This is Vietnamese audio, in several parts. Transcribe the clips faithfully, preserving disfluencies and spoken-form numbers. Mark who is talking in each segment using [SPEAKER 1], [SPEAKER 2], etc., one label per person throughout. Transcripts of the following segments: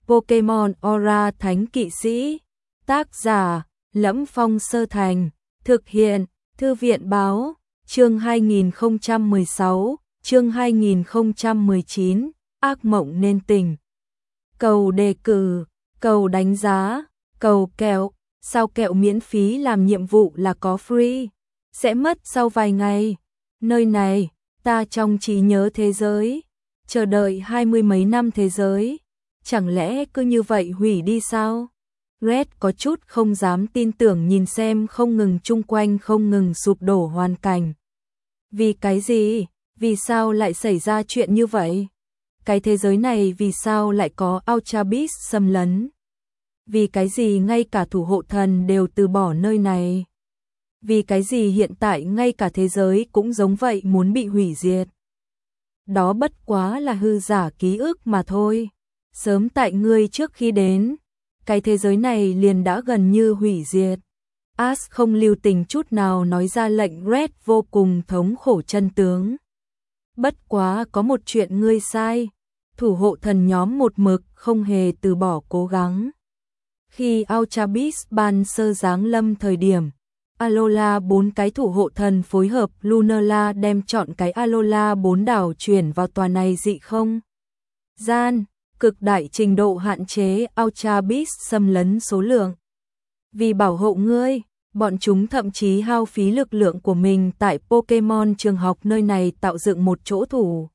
[SPEAKER 1] Pokemon Aura Thánh Kỵ Sĩ. Tác giả: Lẫm Phong Sơ Thành. Thực hiện: Thư viện báo. Chương hai nghìn không trăm mười sáu, chương hai nghìn không trăm mười chín, ác mộng nên tỉnh. Cầu đề cử, cầu đánh giá, cầu kẹo. Sao kẹo miễn phí làm nhiệm vụ là có free? Sẽ mất sau vài ngày. Nơi này, ta trong trí nhớ thế giới. Chờ đợi hai mươi mấy năm thế giới. Chẳng lẽ cứ như vậy hủy đi sao? Red có chút không dám tin tưởng nhìn xem không ngừng chung quanh không ngừng sụp đổ hoàn cảnh. Vì cái gì? Vì sao lại xảy ra chuyện như vậy? Cái thế giới này vì sao lại có Ultra Beast xâm lấn? Vì cái gì ngay cả thủ hộ thần đều từ bỏ nơi này? Vì cái gì hiện tại ngay cả thế giới cũng giống vậy muốn bị hủy diệt? Đó bất quá là hư giả ký ức mà thôi. Sớm tại ngươi trước khi đến, cái thế giới này liền đã gần như hủy diệt. Ash không lưu tình chút nào nói ra lệnh Red vô cùng thống khổ chân tướng. Bất quá có một chuyện ngươi sai, thủ hộ thần nhóm một mực không hề từ bỏ cố gắng. Khi Ultra Beast ban sơ giáng lâm thời điểm, Alola bốn cái thủ hộ thần phối hợp Lunala đem chọn cái Alola bốn đảo chuyển vào tòa này dị không gian, cực đại trình độ hạn chế Ultra Beast xâm lấn số lượng. Vì bảo hộ ngươi, bọn chúng thậm chí hao phí lực lượng của mình tại Pokemon trường học nơi này tạo dựng một chỗ thủ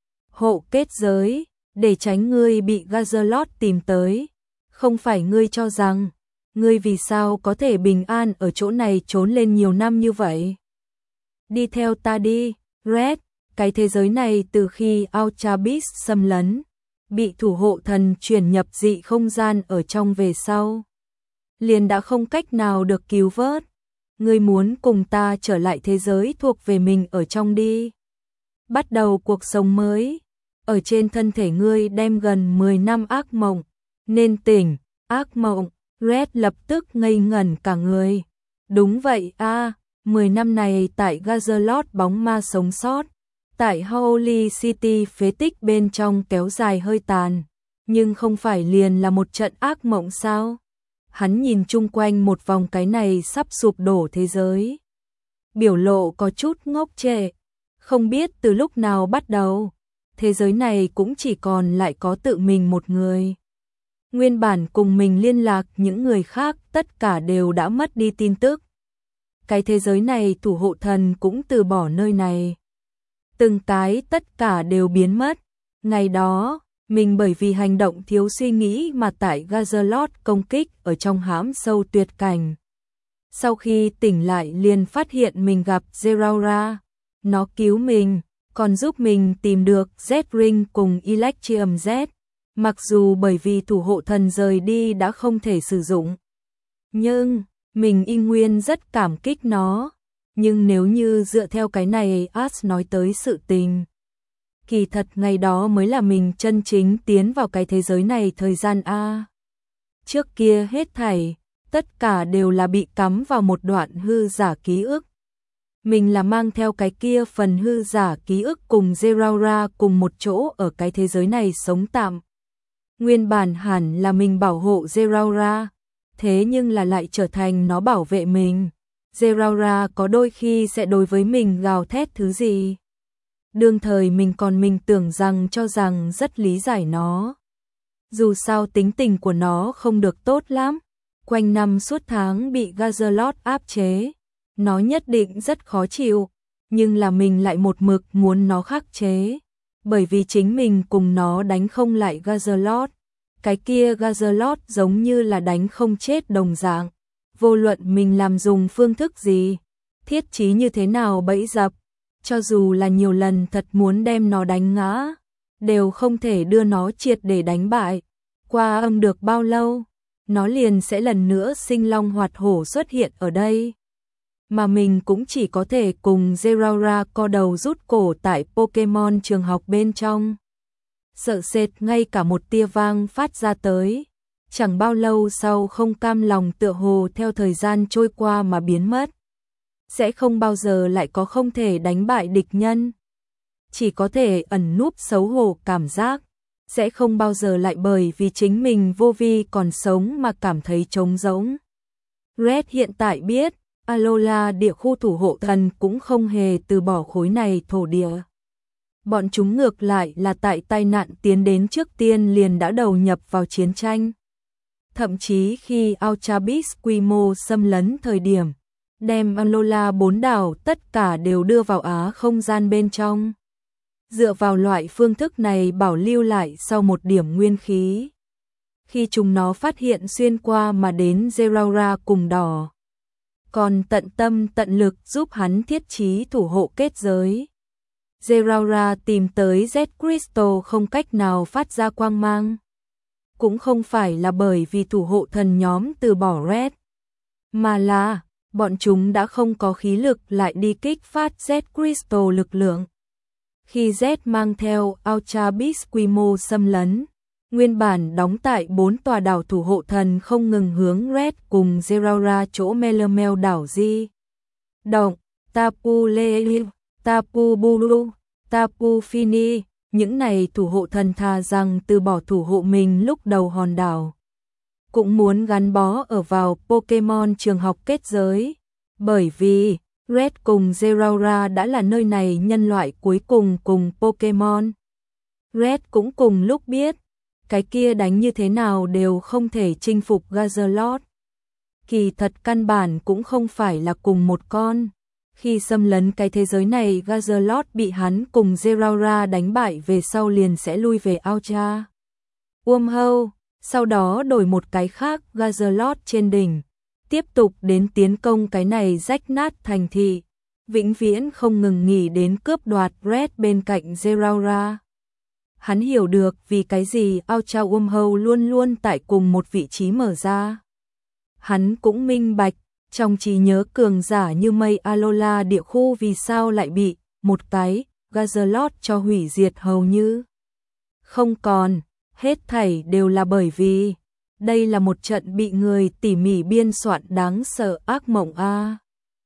[SPEAKER 1] hộ kết giới, để tránh ngươi bị Gazalot tìm tới. Không phải ngươi cho rằng, ngươi vì sao có thể bình an ở chỗ này trốn lên nhiều năm như vậy? Đi theo ta đi, Red, cái thế giới này từ khi Ultra Beast xâm lấn, bị thủ hộ thần chuyển nhập dị không gian ở trong về sau, liền đã không cách nào được cứu vớt. Ngươi muốn cùng ta trở lại thế giới thuộc về mình ở trong đi. Bắt đầu cuộc sống mới. Ở trên thân thể ngươi đem gần mười năm ác mộng. Nên tỉnh, ác mộng. Red lập tức ngây ngẩn cả người. Đúng vậy a, à, mười năm này tại Gazalot bóng ma sống sót. Tại Holy City phế tích bên trong kéo dài hơi tàn. Nhưng không phải liền là một trận ác mộng sao? Hắn nhìn chung quanh một vòng cái này sắp sụp đổ thế giới. Biểu lộ có chút ngốc trệ. Không biết từ lúc nào bắt đầu, thế giới này cũng chỉ còn lại có tự mình một người. Nguyên bản cùng mình liên lạc những người khác tất cả đều đã mất đi tin tức. Cái thế giới này thủ hộ thần cũng từ bỏ nơi này. Từng cái tất cả đều biến mất. Ngày đó, mình bởi vì hành động thiếu suy nghĩ mà tại Gazalot công kích ở trong hãm sâu tuyệt cảnh. Sau khi tỉnh lại liền phát hiện mình gặp Zeraora. Nó cứu mình, còn giúp mình tìm được Z-Ring cùng Electrium Z. Mặc dù bởi vì thủ hộ thần rời đi đã không thể sử dụng. Nhưng, mình y nguyên rất cảm kích nó. Nhưng nếu như dựa theo cái này Ash nói tới sự tình, kỳ thật ngày đó mới là mình chân chính tiến vào cái thế giới này thời gian A. Trước kia hết thảy, tất cả đều là bị cắm vào một đoạn hư giả ký ức. Mình là mang theo cái kia phần hư giả ký ức cùng Zeraora cùng một chỗ ở cái thế giới này sống tạm. Nguyên bản hẳn là mình bảo hộ Zeraora, thế nhưng là lại trở thành nó bảo vệ mình. Zeraora có đôi khi sẽ đối với mình gào thét thứ gì. Đương thời mình còn mình tưởng rằng cho rằng rất lý giải nó. Dù sao tính tình của nó không được tốt lắm, quanh năm suốt tháng bị Gazalot áp chế, nó nhất định rất khó chịu, nhưng là mình lại một mực muốn nó khắc chế, bởi vì chính mình cùng nó đánh không lại Gazalot. Cái kia Gazalot giống như là đánh không chết đồng dạng, vô luận mình làm dùng phương thức gì, thiết trí như thế nào bẫy dập, cho dù là nhiều lần thật muốn đem nó đánh ngã, đều không thể đưa nó triệt để đánh bại. Qua âm được bao lâu, nó liền sẽ lần nữa sinh long hoạt hổ xuất hiện ở đây. Mà mình cũng chỉ có thể cùng Zeraora co đầu rút cổ tại Pokemon trường học bên trong. Sợ sệt ngay cả một tia vang phát ra tới. Chẳng bao lâu sau không cam lòng tựa hồ theo thời gian trôi qua mà biến mất. Sẽ không bao giờ lại có không thể đánh bại địch nhân. Chỉ có thể ẩn núp xấu hổ cảm giác. sẽ không bao giờ lại bởi vì chính mình vô vi còn sống mà cảm thấy trống rỗng. Red hiện tại biết, Alola địa khu thủ hộ thần cũng không hề từ bỏ khối này thổ địa. Bọn chúng ngược lại là tại tai nạn tiến đến trước tiên liền đã đầu nhập vào chiến tranh. Thậm chí khi Alchabis quy mô xâm lấn thời điểm, đem Alola bốn đảo tất cả đều đưa vào Á không gian bên trong. Dựa vào loại phương thức này bảo lưu lại sau một điểm nguyên khí. Khi chúng nó phát hiện xuyên qua mà đến Zeraora cùng đỏ, còn tận tâm tận lực giúp hắn thiết trí thủ hộ kết giới. Zeraora tìm tới Z Crystal không cách nào phát ra quang mang. Cũng không phải là bởi vì thủ hộ thần nhóm từ bỏ Red, mà là bọn chúng đã không có khí lực lại đi kích phát Z Crystal lực lượng. Khi Z mang theo Alchabis quy mô xâm lấn, nguyên bản đóng tại bốn tòa đảo thủ hộ thần không ngừng hướng Red cùng Zeraora chỗ Melemel đảo di động, Tapu Lele, Tapu Bulu, Tapu Fini, những này thủ hộ thần thà rằng từ bỏ thủ hộ mình lúc đầu hòn đảo. Cũng muốn gắn bó ở vào Pokemon trường học kết giới, bởi vì Red cùng Zeraora đã là nơi này nhân loại cuối cùng cùng Pokemon. Red cũng cùng lúc biết, cái kia đánh như thế nào đều không thể chinh phục Gazalot. Kỳ thật căn bản cũng không phải là cùng một con. Khi xâm lấn cái thế giới này, Gazalot bị hắn cùng Zeraora đánh bại về sau liền sẽ lui về Alcha Wormhole, sau đó đổi một cái khác Gazalot trên đỉnh, tiếp tục đến tiến công cái này rách nát thành thị, vĩnh viễn không ngừng nghỉ đến cướp đoạt Red bên cạnh Zeraora. Hắn hiểu được vì cái gì Alcha Wormhole luôn luôn tại cùng một vị trí mở ra. Hắn cũng minh bạch, trong trí nhớ cường giả như mây Alola địa khu vì sao lại bị một cái Gazalot cho hủy diệt hầu như không còn, hết thảy đều là bởi vì đây là một trận bị người tỉ mỉ biên soạn đáng sợ ác mộng a. À.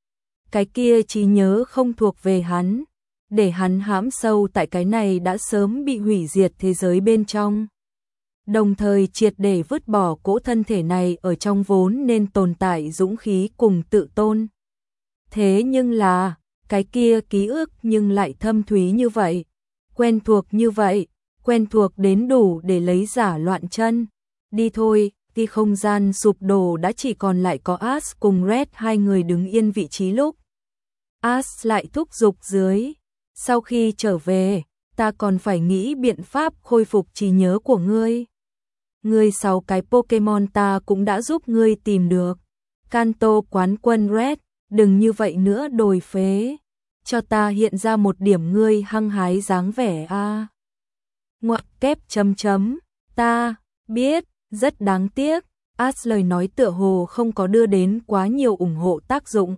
[SPEAKER 1] Cái kia trí nhớ không thuộc về hắn, để hắn hãm sâu tại cái này đã sớm bị hủy diệt thế giới bên trong. Đồng thời triệt để vứt bỏ cỗ thân thể này ở trong vốn nên tồn tại dũng khí cùng tự tôn. Thế nhưng là, cái kia ký ức nhưng lại thâm thúy như vậy, quen thuộc như vậy, quen thuộc đến đủ để lấy giả loạn chân. Đi thôi, khi không gian sụp đổ đã chỉ còn lại có Ash cùng Red hai người đứng yên vị trí lúc. Ash lại thúc giục dưới, sau khi trở về, ta còn phải nghĩ biện pháp khôi phục trí nhớ của ngươi. Ngươi sáu cái Pokemon ta cũng đã giúp ngươi tìm được. Kanto quán quân Red, đừng như vậy nữa đồi phế. Cho ta hiện ra một điểm ngươi hăng hái dáng vẻ a. À. Ngoặc kép chấm chấm, ta biết, rất đáng tiếc. Ash lời nói tựa hồ không có đưa đến quá nhiều ủng hộ tác dụng.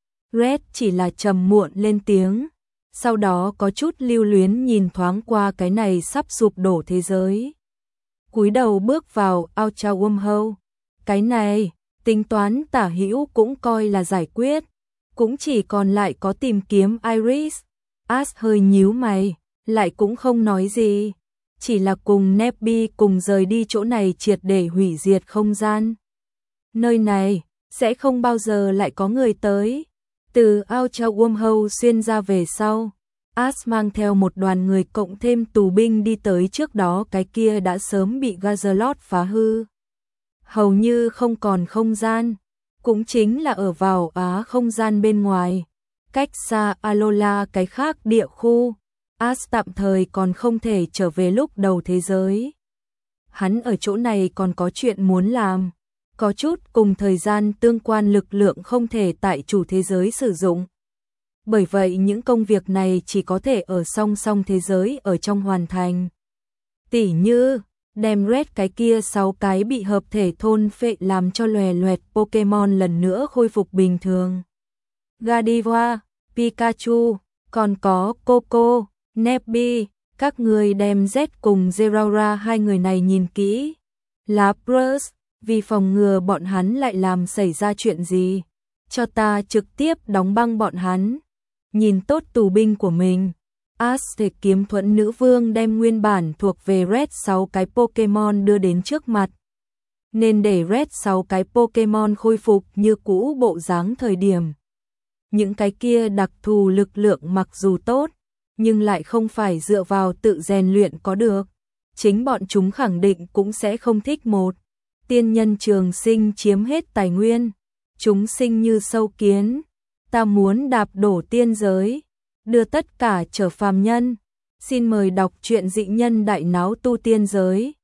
[SPEAKER 1] Red chỉ là trầm muộn lên tiếng, sau đó có chút lưu luyến nhìn thoáng qua cái này sắp sụp đổ thế giới. Cúi đầu bước vào Alcha Wormhole. Cái này, tính toán tả hữu cũng coi là giải quyết, cũng chỉ còn lại có tìm kiếm Iris. Ash hơi nhíu mày, lại cũng không nói gì, chỉ là cùng Nebby cùng rời đi chỗ này triệt để hủy diệt không gian. Nơi này sẽ không bao giờ lại có người tới. Từ Alcha Wormhole xuyên ra về sau, Ash mang theo một đoàn người cộng thêm tù binh đi tới trước đó cái kia đã sớm bị Gazalot phá hư. Hầu như không còn không gian, cũng chính là ở vào Á không gian bên ngoài, cách xa Alola cái khác địa khu. Ash tạm thời còn không thể trở về lúc đầu thế giới. Hắn ở chỗ này còn có chuyện muốn làm, có chút cùng thời gian tương quan lực lượng không thể tại chủ thế giới sử dụng. Bởi vậy những công việc này chỉ có thể ở song song thế giới ở trong hoàn thành. Tỉ như, đem Red cái kia sáu cái bị hợp thể thôn phệ làm cho lòe loẹt Pokemon lần nữa khôi phục bình thường. Gardevoir, Pikachu, còn có Coco, Nebby, các người đem Z cùng Zeraora hai người này nhìn kỹ. Lapras, vì phòng ngừa bọn hắn lại làm xảy ra chuyện gì, cho ta trực tiếp đóng băng bọn hắn. Nhìn tốt tù binh của mình, Aztec kiếm thuẫn nữ vương đem nguyên bản thuộc về Red sáu cái Pokemon đưa đến trước mặt. Nên để Red sáu cái Pokemon khôi phục như cũ bộ dáng thời điểm. Những cái kia đặc thù lực lượng mặc dù tốt, nhưng lại không phải dựa vào tự rèn luyện có được. Chính bọn chúng khẳng định cũng sẽ không thích một tiên nhân trường sinh chiếm hết tài nguyên. Chúng sinh như sâu kiến, ta muốn đạp đổ tiên giới, đưa tất cả trở phàm nhân. Xin mời đọc truyện Dị Nhân Đại Náo Tu Tiên Giới.